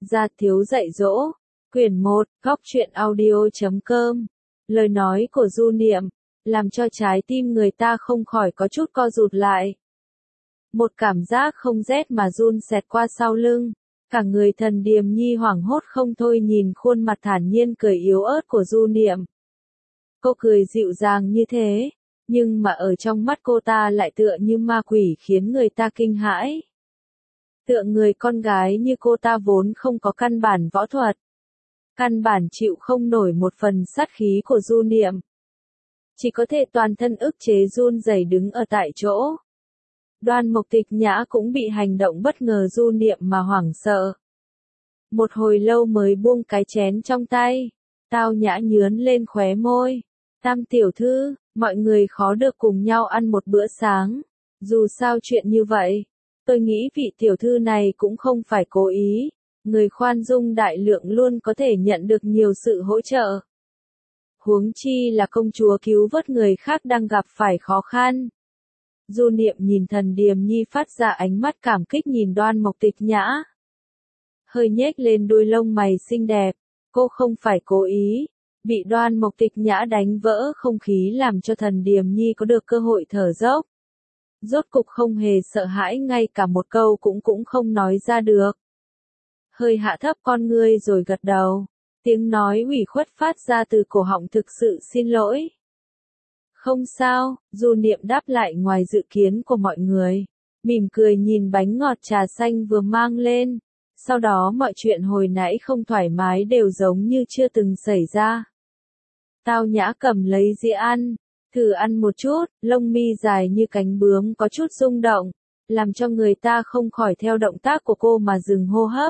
Gia thiếu dạy dỗ, quyển 1, góc truyện audio.com. Lời nói của Du Niệm, làm cho trái tim người ta không khỏi có chút co rụt lại. Một cảm giác không rét mà run xẹt qua sau lưng, cả người Thần Điềm Nhi hoảng hốt không thôi nhìn khuôn mặt thản nhiên cười yếu ớt của Du Niệm. Cô cười dịu dàng như thế, nhưng mà ở trong mắt cô ta lại tựa như ma quỷ khiến người ta kinh hãi. Tựa người con gái như cô ta vốn không có căn bản võ thuật. Căn bản chịu không nổi một phần sát khí của Du Niệm. Chỉ có thể toàn thân ức chế run rẩy đứng ở tại chỗ. Đoan Mộc Tịch Nhã cũng bị hành động bất ngờ Du Niệm mà hoảng sợ. Một hồi lâu mới buông cái chén trong tay. Tao Nhã nhướn lên khóe môi. Tam tiểu thư, mọi người khó được cùng nhau ăn một bữa sáng. Dù sao chuyện như vậy, tôi nghĩ vị tiểu thư này cũng không phải cố ý. Người khoan dung đại lượng luôn có thể nhận được nhiều sự hỗ trợ. Huống chi là công chúa cứu vớt người khác đang gặp phải khó khăn. Du Niệm nhìn Thần Điềm Nhi phát ra ánh mắt cảm kích nhìn Đoan Mộc Tịch Nhã. Hơi nhếch lên đuôi lông mày xinh đẹp, cô không phải cố ý. Bị Đoan Mộc Tịch Nhã đánh vỡ không khí làm cho Thần Điềm Nhi có được cơ hội thở dốc. Rốt cục không hề sợ hãi, ngay cả một câu cũng không nói ra được. Hơi hạ thấp con ngươi rồi gật đầu. Tiếng nói ủy khuất phát ra từ cổ họng, thực sự xin lỗi. Không sao, Du Niệm đáp lại ngoài dự kiến của mọi người. Mỉm cười nhìn bánh ngọt trà xanh vừa mang lên. Sau đó mọi chuyện hồi nãy không thoải mái đều giống như chưa từng xảy ra. Tao Nhã cầm lấy dĩa ăn. Thử ăn một chút, lông mi dài như cánh bướm có chút rung động. Làm cho người ta không khỏi theo động tác của cô mà dừng hô hấp.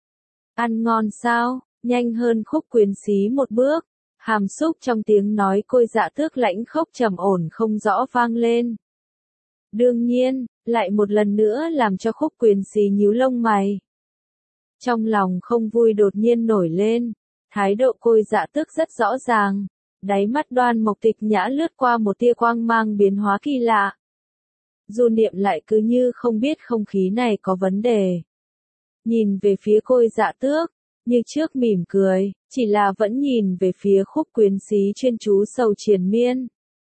Ăn ngon sao? Nhanh hơn Khúc Quyến Xí một bước. Hàm xúc trong tiếng nói Côi Dạ Tước lãnh khốc trầm ổn không rõ vang lên. Đương nhiên, lại một lần nữa làm cho Khúc Quyến Xí nhíu lông mày. Trong lòng không vui đột nhiên nổi lên. Thái độ Côi Dạ Tước rất rõ ràng. Đáy mắt Đoan Mộc Tịch Nhã lướt qua một tia quang mang biến hóa kỳ lạ. Du Niệm lại cứ như không biết không khí này có vấn đề. Nhìn về phía Côi Dạ Tước, như trước mỉm cười, chỉ là vẫn nhìn về phía Khúc Quyến Xí chuyên chú sầu triền miên.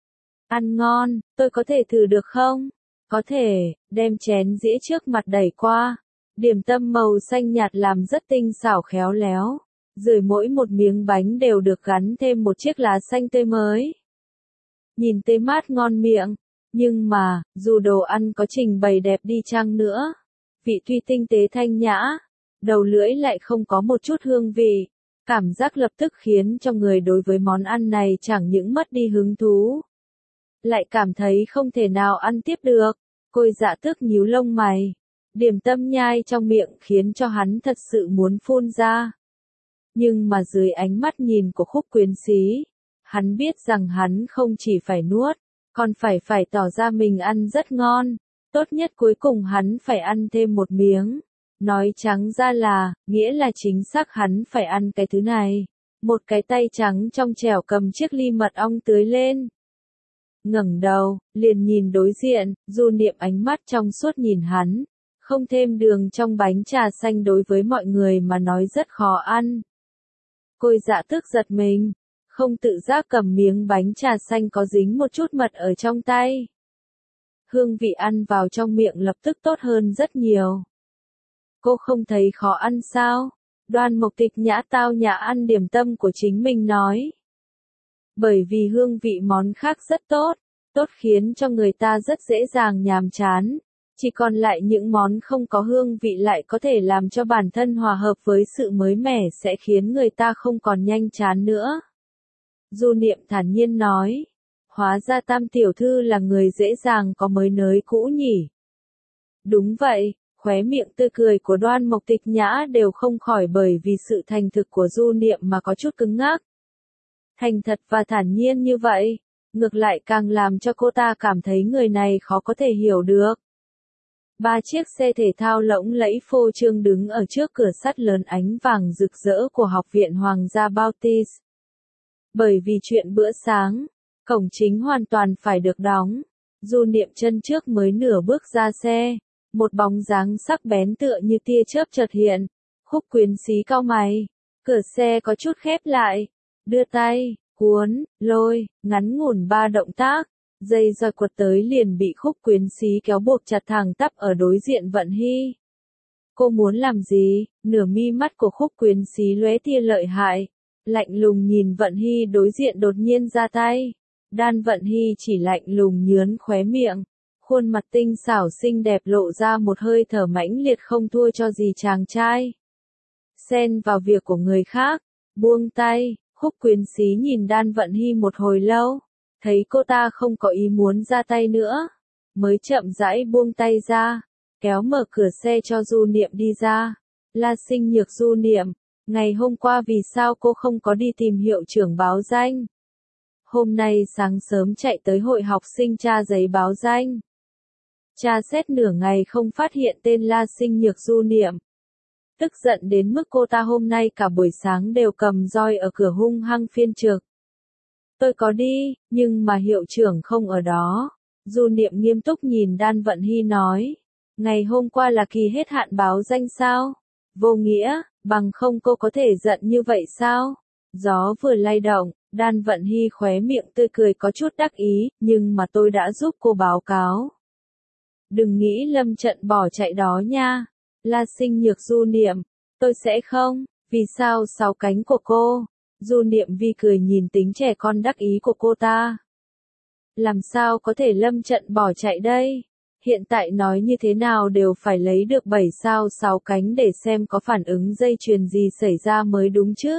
Ăn ngon, tôi có thể thử được không? Có thể, đem chén dĩa trước mặt đẩy qua. Điểm tâm màu xanh nhạt làm rất tinh xảo khéo léo. Dưới mỗi một miếng bánh đều được gắn thêm một chiếc lá xanh tươi mới. Nhìn tươi mát ngon miệng, nhưng mà, dù đồ ăn có trình bày đẹp đi chăng nữa, vị tuy tinh tế thanh nhã, đầu lưỡi lại không có một chút hương vị. Cảm giác lập tức khiến cho người đối với món ăn này chẳng những mất đi hứng thú, lại cảm thấy không thể nào ăn tiếp được. Côi Dạ Tước nhíu lông mày. Điểm tâm nhai trong miệng khiến cho hắn thật sự muốn phun ra. Nhưng mà dưới ánh mắt nhìn của Khúc Quyến Xí, hắn biết rằng hắn không chỉ phải nuốt, còn phải tỏ ra mình ăn rất ngon. Tốt nhất cuối cùng hắn phải ăn thêm một miếng. Nói trắng ra là, nghĩa là chính xác hắn phải ăn cái thứ này. Một cái tay trắng trong trẻo cầm chiếc ly mật ong tưới lên. Ngẩng đầu, liền nhìn đối diện, Du Niệm ánh mắt trong suốt nhìn hắn. Không thêm đường trong bánh trà xanh đối với mọi người mà nói rất khó ăn. Côi Dạ Tước giật mình, không tự giác cầm miếng bánh trà xanh có dính một chút mật ở trong tay. Hương vị ăn vào trong miệng lập tức tốt hơn rất nhiều. Cô không thấy khó ăn sao? Đoan Mộc Tịch Nhã Tao Nhã ăn điểm tâm của chính mình nói. Bởi vì hương vị món khác rất tốt, tốt khiến cho người ta rất dễ dàng nhàm chán. Chỉ còn lại những món không có hương vị lại có thể làm cho bản thân hòa hợp với sự mới mẻ sẽ khiến người ta không còn nhanh chán nữa. Du Niệm thản nhiên nói. Hóa ra Tam tiểu thư là người dễ dàng có mới nới cũ nhỉ. Đúng vậy, khóe miệng tươi cười của Đoan Mộc Tịch Nhã đều không khỏi bởi vì sự thành thực của Du Niệm mà có chút cứng ngắc. Thành thật và thản nhiên như vậy, ngược lại càng làm cho cô ta cảm thấy người này khó có thể hiểu được. 3 chiếc xe thể thao lộng lẫy phô trương đứng ở trước cửa sắt lớn ánh vàng rực rỡ của Học viện Hoàng gia Bautis. Bởi vì chuyện bữa sáng, cổng chính hoàn toàn phải được đóng. Du Niệm chân trước mới nửa bước ra xe, một bóng dáng sắc bén tựa như tia chớp chợt hiện, Khúc Quyến Xí cau mày, cửa xe có chút khép lại, đưa tay, cuốn, lôi, ngắn ngủn 3 động tác, dây roi quật tới liền bị Khúc Quyến Xí kéo buộc chặt thẳng tắp ở đối diện Vận Hy. Cô muốn làm gì? Nửa mi mắt của Khúc Quyến Xí lóe tia lợi hại, lạnh lùng nhìn Vận Hy đối diện đột nhiên ra tay. Đan Vận Hy chỉ lạnh lùng nhướn khóe miệng, khuôn mặt tinh xảo xinh đẹp lộ ra một hơi thở mãnh liệt không thua cho gì chàng trai. Xen vào việc của người khác, buông tay, Khúc Quyến Xí nhìn Đan Vận Hy một hồi lâu, thấy cô ta không có ý muốn ra tay nữa, mới chậm rãi buông tay ra, kéo mở cửa xe cho Du Niệm đi ra. La Sinh Nhược: Du Niệm, ngày hôm qua vì sao cô không có đi tìm hiệu trưởng báo danh? Hôm nay sáng sớm chạy tới hội học sinh tra giấy báo danh. Tra xét nửa ngày không phát hiện tên La Sinh Nhược. Du Niệm tức giận đến mức cô ta hôm nay cả buổi sáng đều cầm roi ở cửa hung hăng phiên trực. Tôi có đi, nhưng mà hiệu trưởng không ở đó. Du Niệm nghiêm túc nhìn Đan Vận Hy nói. Ngày hôm qua là kỳ hết hạn báo danh sao? Vô nghĩa, bằng không cô có thể giận như vậy sao? Gió vừa lay động, Đan Vận Hy khóe miệng tươi cười có chút đắc ý, nhưng mà tôi đã giúp cô báo cáo. Đừng nghĩ lâm trận bỏ chạy đó nha. La Sinh Nhược: Du Niệm, tôi sẽ không. Vì sao 6 cánh của cô? Du Niệm vi cười nhìn tính trẻ con đắc ý của cô ta. Làm sao có thể lâm trận bỏ chạy đây? Hiện tại nói như thế nào đều phải lấy được 7 sao 6 cánh để xem có phản ứng dây chuyền gì xảy ra mới đúng chứ.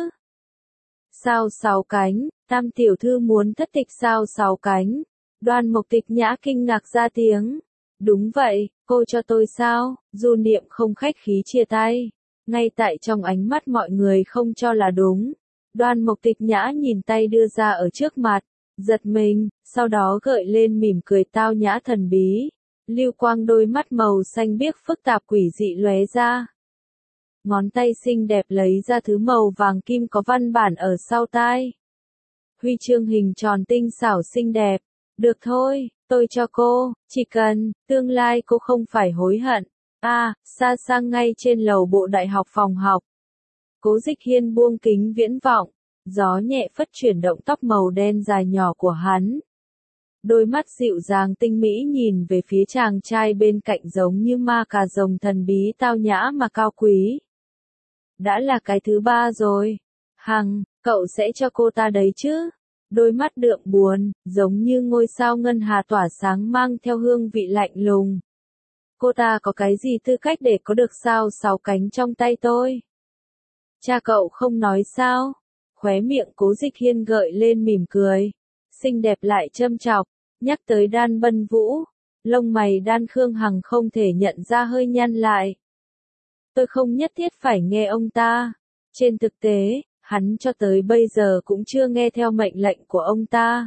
Sao 6 cánh, Tam tiểu thư muốn thất tịch sao 6 cánh? Đoan Mộc Tịch Nhã kinh ngạc ra tiếng. Đúng vậy, cô cho tôi sao? Du Niệm không khách khí chia tay. Ngay tại trong ánh mắt mọi người không cho là đúng. Đoan Mộc Tịch Nhã nhìn tay đưa ra ở trước mặt, giật mình, sau đó gợi lên mỉm cười tao nhã thần bí. Lưu quang đôi mắt màu xanh biếc phức tạp quỷ dị lóe ra. Ngón tay xinh đẹp lấy ra thứ màu vàng kim có văn bản ở sau tai. Huy chương hình tròn tinh xảo xinh đẹp. Được thôi, tôi cho cô, chỉ cần, tương lai cô không phải hối hận. Xa sang ngay trên lầu bộ đại học phòng học. Cố Dịch Hiên buông kính viễn vọng, gió nhẹ phất chuyển động tóc màu đen dài nhỏ của hắn. Đôi mắt dịu dàng tinh mỹ nhìn về phía chàng trai bên cạnh giống như ma cà rồng thần bí tao nhã mà cao quý. Đã là cái thứ 3 rồi. Hằng, cậu sẽ cho cô ta đấy chứ? Đôi mắt đượm buồn, giống như ngôi sao ngân hà tỏa sáng mang theo hương vị lạnh lùng. Cô ta có cái gì tư cách để có được sao 6 cánh trong tay tôi? Cha cậu không nói sao? Khóe miệng Cố Dịch Hiên gợi lên mỉm cười. Xinh đẹp lại châm chọc, nhắc tới Đan Bân Vũ. Lông mày Đan Khương Hằng không thể nhận ra hơi nhăn lại. Tôi không nhất thiết phải nghe ông ta. Trên thực tế, hắn cho tới bây giờ cũng chưa nghe theo mệnh lệnh của ông ta.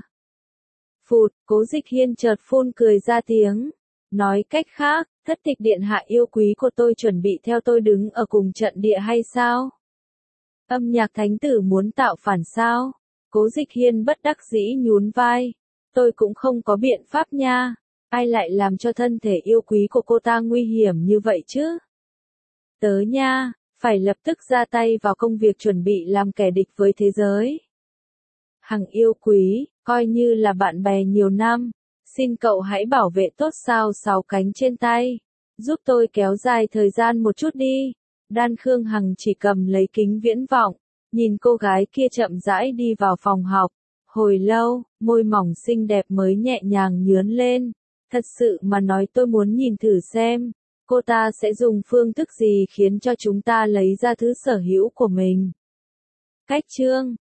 Phụt, Cố Dịch Hiên chợt phun cười ra tiếng. Nói cách khác, thất tịch điện hạ yêu quý của tôi chuẩn bị theo tôi đứng ở cùng trận địa hay sao? Âm nhạc thánh tử muốn tạo phản sao? Cố Dịch Hiên bất đắc dĩ nhún vai. Tôi cũng không có biện pháp nha. Ai lại làm cho thân thể yêu quý của cô ta nguy hiểm như vậy chứ? Tớ nha, phải lập tức ra tay vào công việc chuẩn bị làm kẻ địch với thế giới. Hằng yêu quý, coi như là bạn bè nhiều năm. Xin cậu hãy bảo vệ tốt sao 6 cánh trên tay. Giúp tôi kéo dài thời gian một chút đi. Đan Khương Hằng chỉ cầm lấy kính viễn vọng, nhìn cô gái kia chậm rãi đi vào phòng học. Hồi lâu, môi mỏng xinh đẹp mới nhẹ nhàng nhướn lên. Thật sự mà nói tôi muốn nhìn thử xem, cô ta sẽ dùng phương thức gì khiến cho chúng ta lấy ra thứ sở hữu của mình. Cách chương